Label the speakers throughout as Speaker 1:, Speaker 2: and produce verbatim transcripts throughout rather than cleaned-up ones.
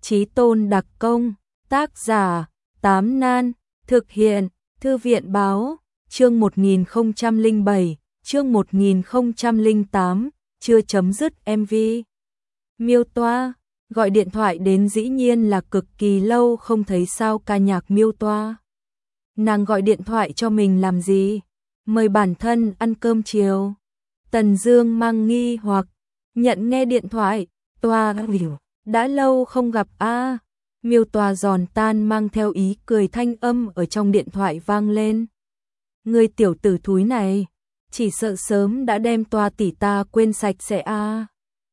Speaker 1: Chí tôn đặc công, tác giả, Tám Nan, thực hiện, Thư viện báo, chương một nghìn không trăm lẻ bảy, chương một nghìn không trăm lẻ tám, chưa chấm dứt em vê. Miêu Toa, gọi điện thoại đến dĩ nhiên là cực kỳ lâu không thấy sao ca nhạc Miêu Toa. Nàng gọi điện thoại cho mình làm gì? Mời bản thân ăn cơm chiều. Tần Dương mang nghi hoặc, nhận nghe điện thoại, Toa hiểu, đã lâu không gặp a. À. Miêu Toa giòn tan mang theo ý cười thanh âm ở trong điện thoại vang lên. Người tiểu tử thúi này, chỉ sợ sớm đã đem Toa tỷ ta quên sạch sẽ a. À.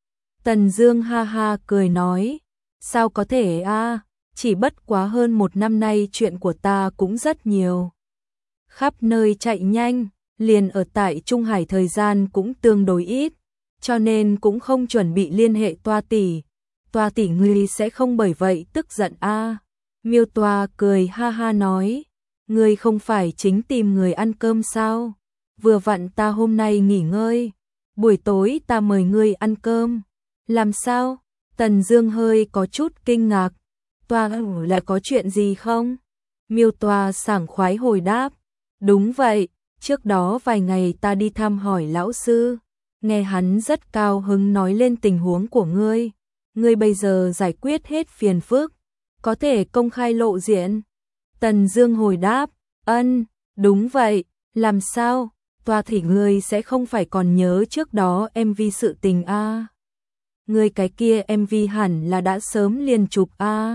Speaker 1: Tần Dương ha ha cười nói, sao có thể a, à? Chỉ bất quá hơn một năm nay chuyện của ta cũng rất nhiều. Khắp nơi chạy nhanh, liền ở tại Trung Hải thời gian cũng tương đối ít, cho nên cũng không chuẩn bị liên hệ Toa tỷ. Toa tỷ ngươi sẽ không bởi vậy tức giận a. À. Miêu Toa cười ha ha nói, ngươi không phải chính tìm người ăn cơm sao? Vừa vặn ta hôm nay nghỉ ngơi, buổi tối ta mời ngươi ăn cơm. Làm sao? Tần Dương hơi có chút kinh ngạc. Toa lại có chuyện gì không? Miêu Toa sảng khoái hồi đáp, đúng vậy, trước đó vài ngày ta đi thăm hỏi lão sư, nghe hắn rất cao hứng nói lên tình huống của ngươi. Ngươi bây giờ giải quyết hết phiền phức, có thể công khai lộ diện. Tần Dương hồi đáp, ân, đúng vậy, làm sao? Toa thì ngươi sẽ không phải còn nhớ trước đó em vê sự tình a? À? Ngươi cái kia em vê hẳn là đã sớm liền chụp a. À?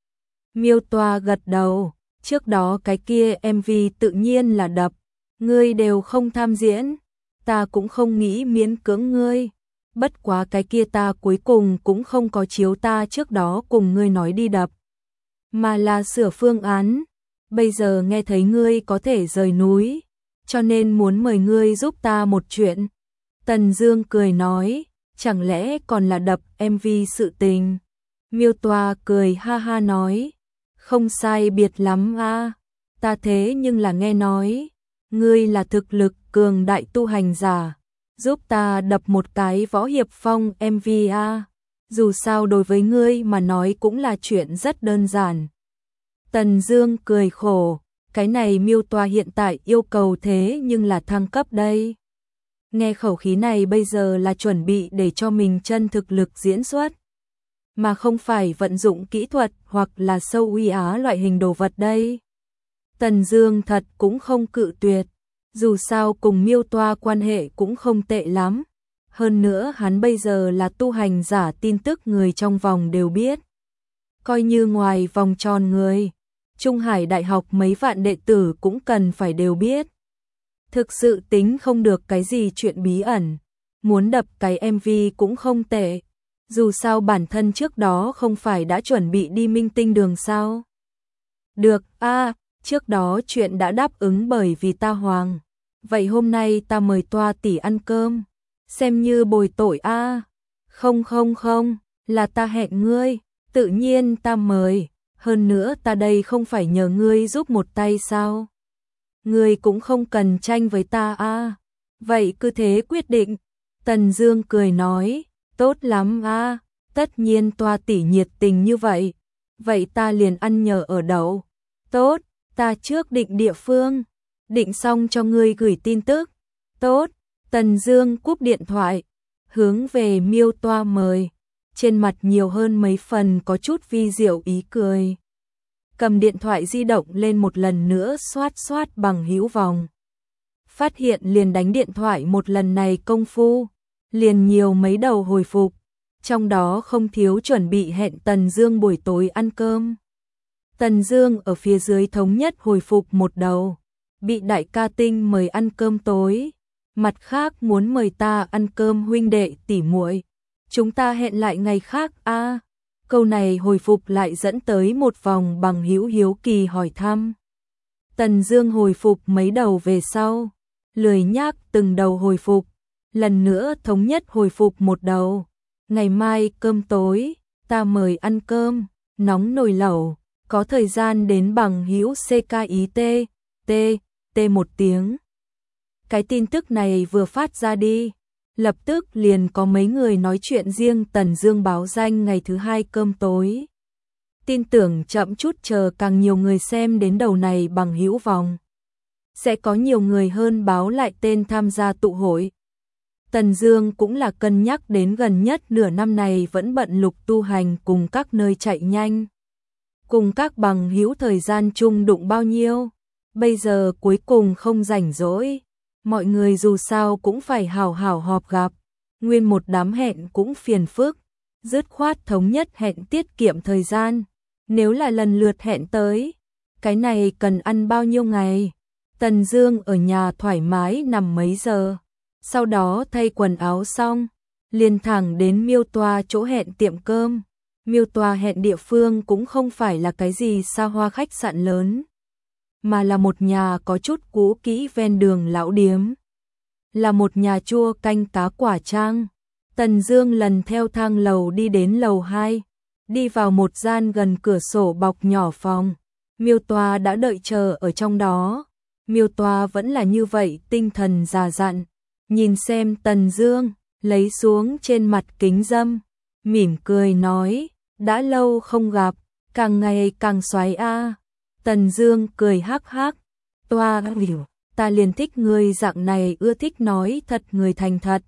Speaker 1: Miêu Toa gật đầu, trước đó cái kia em vê tự nhiên là đập, ngươi đều không tham diễn, ta cũng không nghĩ miễn cưỡng ngươi. Bất quá cái kia ta cuối cùng cũng không có chiếu ta trước đó cùng ngươi nói đi đập, mà là sửa phương án. Bây giờ nghe thấy ngươi có thể rời núi, cho nên muốn mời ngươi giúp ta một chuyện. Tần Dương cười nói, chẳng lẽ còn là đập em vê sự tình? Miêu Toa cười ha ha nói, không sai biệt lắm a, à. Ta thế nhưng là nghe nói, ngươi là thực lực cường đại tu hành giả, giúp ta đập một cái võ hiệp phong em vê a. À. Dù sao đối với ngươi mà nói cũng là chuyện rất đơn giản. Tần Dương cười khổ, cái này Miêu Toa hiện tại yêu cầu thế nhưng là thăng cấp đây. Nghe khẩu khí này bây giờ là chuẩn bị để cho mình chân thực lực diễn xuất, mà không phải vận dụng kỹ thuật hoặc là sâu uy á loại hình đồ vật đây. Tần Dương thật cũng không cự tuyệt, dù sao cùng Miêu Toa quan hệ cũng không tệ lắm. Hơn nữa hắn bây giờ là tu hành giả, tin tức người trong vòng đều biết. Coi như ngoài vòng tròn người, Trung Hải Đại học mấy vạn đệ tử cũng cần phải đều biết. Thực sự tính không được cái gì chuyện bí ẩn, muốn đập cái em vê cũng không tệ. Dù sao bản thân trước đó không phải đã chuẩn bị đi Minh Tinh đường sao? Được, a, à, trước đó chuyện đã đáp ứng bởi vì ta hoàng. Vậy hôm nay ta mời Toa tỷ ăn cơm, xem như bồi tội a. À. Không không không, là ta hẹn ngươi, tự nhiên ta mời, hơn nữa ta đây không phải nhờ ngươi giúp một tay sao? Ngươi cũng không cần tranh với ta a. À. Vậy cứ thế quyết định. Tần Dương cười nói, tốt lắm a, à, tất nhiên Toa tỷ nhiệt tình như vậy, vậy ta liền ăn nhờ ở đậu. Tốt, ta trước định địa phương, định xong cho ngươi gửi tin tức. Tốt, Tần Dương cúp điện thoại, hướng về Miêu Toa mời, trên mặt nhiều hơn mấy phần có chút vi diệu ý cười. Cầm điện thoại di động lên một lần nữa xoát xoát bằng hữu vòng. Phát hiện liền đánh điện thoại một lần này công phu, liền nhiều mấy đầu hồi phục, trong đó không thiếu chuẩn bị hẹn Tần Dương buổi tối ăn cơm. Tần Dương ở phía dưới thống nhất hồi phục một đầu, bị đại ca Tinh mời ăn cơm tối, mặt khác muốn mời ta ăn cơm huynh đệ tỷ muội, chúng ta hẹn lại ngày khác a. À. Câu này hồi phục lại dẫn tới một vòng bằng hữu hiếu kỳ hỏi thăm. Tần Dương hồi phục mấy đầu về sau, lười nhác từng đầu hồi phục, lần nữa thống nhất hồi phục một đầu. Ngày mai cơm tối, ta mời ăn cơm, nóng nồi lẩu, có thời gian đến bằng hữu xê ca ý tê, tê, tê một tiếng. Cái tin tức này vừa phát ra đi, lập tức liền có mấy người nói chuyện riêng Tần Dương báo danh ngày thứ hai cơm tối. tin tưởng chậm chút chờ càng nhiều người xem đến đầu này bằng hữu vòng. Sẽ có nhiều người hơn báo lại tên tham gia tụ hội. Tần Dương cũng là cân nhắc đến gần nhất nửa năm này vẫn bận lục tu hành cùng các nơi chạy nhanh. Cùng các bằng hữu thời gian chung đụng bao nhiêu, bây giờ cuối cùng không rảnh rỗi. Mọi người dù sao cũng phải hào hào họp gặp, nguyên một đám hẹn cũng phiền phức, dứt khoát thống nhất hẹn tiết kiệm thời gian. Nếu là lần lượt hẹn tới, cái này cần ăn bao nhiêu ngày? Tần Dương ở nhà thoải mái nằm mấy giờ, sau đó thay quần áo xong, liền thẳng đến Miêu Toa chỗ hẹn tiệm cơm. Miêu Toa hẹn địa phương cũng không phải là cái gì xa hoa khách sạn lớn, mà là một nhà có chút cũ kỹ ven đường lão điếm. Là một nhà chua canh cá quả trang. Tần Dương lần theo thang lầu đi đến lầu hai, đi vào một gian gần cửa sổ bọc nhỏ phòng. Miêu Toa đã đợi chờ ở trong đó. Miêu Toa vẫn là như vậy tinh thần già dặn, nhìn xem Tần Dương, lấy xuống trên mặt kính râm, mỉm cười nói, đã lâu không gặp, càng ngày càng xoáy a. Tần Dương cười hắc hắc, Toa hiểu, ta liền thích ngươi dạng này, ưa thích nói thật người thành thật.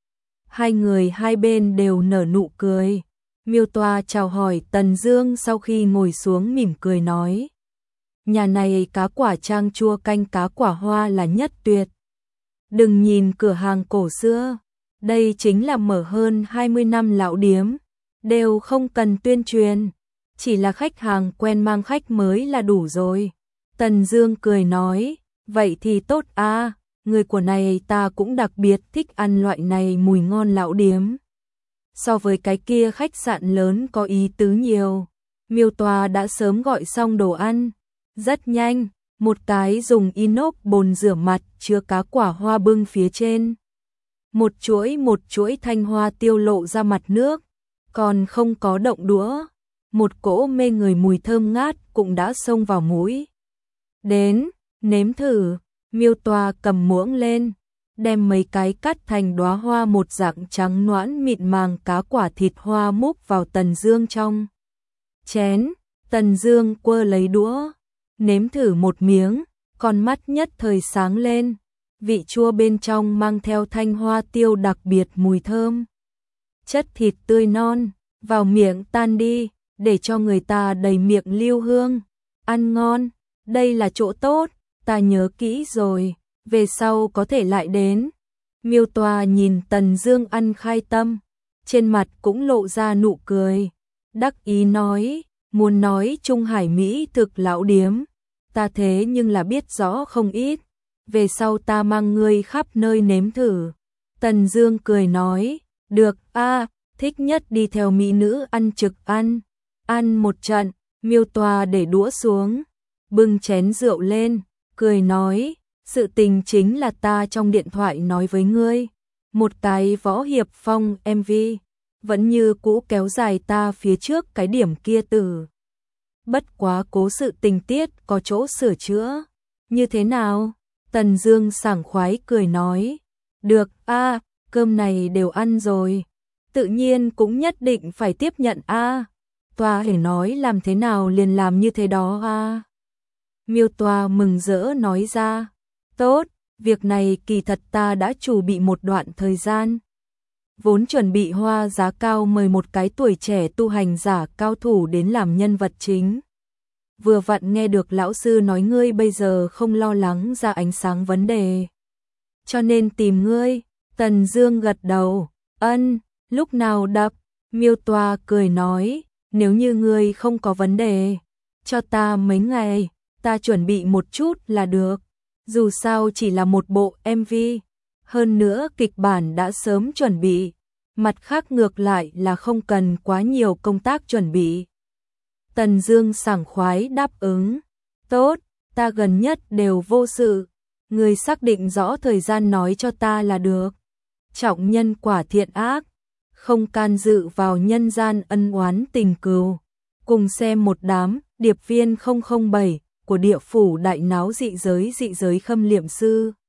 Speaker 1: Hai người hai bên đều nở nụ cười. Miêu Toa chào hỏi Tần Dương sau khi ngồi xuống mỉm cười nói, nhà này cá quả trang chua canh cá quả hoa là nhất tuyệt. Đừng nhìn cửa hàng cổ xưa, đây chính là mở hơn hai mươi năm lão điếm, đều không cần tuyên truyền, chỉ là khách hàng quen mang khách mới là đủ rồi. Tần Dương cười nói, vậy thì tốt a, người của này ta cũng đặc biệt thích ăn loại này mùi ngon lão điếm. So với cái kia khách sạn lớn có ý tứ nhiều. Miêu Toa đã sớm gọi xong đồ ăn. Rất nhanh, một cái dùng inox bồn rửa mặt chứa cá quả hoa bưng phía trên. Một chuỗi một chuỗi thanh hoa tiêu lộ ra mặt nước, còn không có động đũa. Một cỗ mê người mùi thơm ngát cũng đã xông vào mũi. Đến, nếm thử. Miêu Toa cầm muỗng lên, đem mấy cái cắt thành đóa hoa một dạng trắng nõn mịn màng cá quả thịt hoa múc vào Tần Dương trong chén. Tần Dương quơ lấy đũa, nếm thử một miếng, con mắt nhất thời sáng lên, vị chua bên trong mang theo thanh hoa tiêu đặc biệt mùi thơm. Chất thịt tươi non, vào miệng tan đi, để cho người ta đầy miệng lưu hương. Ăn ngon, đây là chỗ tốt, ta nhớ kỹ rồi, về sau có thể lại đến. Miêu Toa nhìn Tần Dương ăn khai tâm, trên mặt cũng lộ ra nụ cười, đắc ý nói, muốn nói Trung Hải Mỹ thực lão điếm, ta thế nhưng là biết rõ không ít, về sau ta mang ngươi khắp nơi nếm thử. Tần Dương cười nói, được a, thích nhất đi theo mỹ nữ ăn trực ăn, ăn một trận. Miêu Toa để đũa xuống, bưng chén rượu lên, cười nói, sự tình chính là ta trong điện thoại nói với ngươi, một cái võ hiệp phong em vê, vẫn như cũ kéo dài ta phía trước cái điểm kia từ. Bất quá cố sự tình tiết có chỗ sửa chữa. Như thế nào? Tần Dương sảng khoái cười nói, được a, cơm này đều ăn rồi, tự nhiên cũng nhất định phải tiếp nhận a. Toa hề nói làm thế nào liền làm như thế đó a. Miêu Toa mừng rỡ nói ra, tốt, việc này kỳ thật ta đã chuẩn bị một đoạn thời gian. Vốn chuẩn bị hoa giá cao mời một cái tuổi trẻ tu hành giả cao thủ đến làm nhân vật chính. Vừa vặn nghe được lão sư nói ngươi bây giờ không lo lắng ra ánh sáng vấn đề, cho nên tìm ngươi. Tần Dương gật đầu, ân, lúc nào đập. Miêu Toa cười nói, nếu như ngươi không có vấn đề, cho ta mấy ngày, ta chuẩn bị một chút là được. Dù sao chỉ là một bộ em vê, hơn nữa kịch bản đã sớm chuẩn bị, mặt khác ngược lại là không cần quá nhiều công tác chuẩn bị. Tần Dương sảng khoái đáp ứng, tốt, ta gần nhất đều vô sự, người xác định rõ thời gian nói cho ta là được. Trọng nhân quả thiện ác, không can dự vào nhân gian ân oán tình cừu. Cùng xem một đám điệp viên không không bảy của địa phủ đại náo dị giới dị giới khâm liệm sư.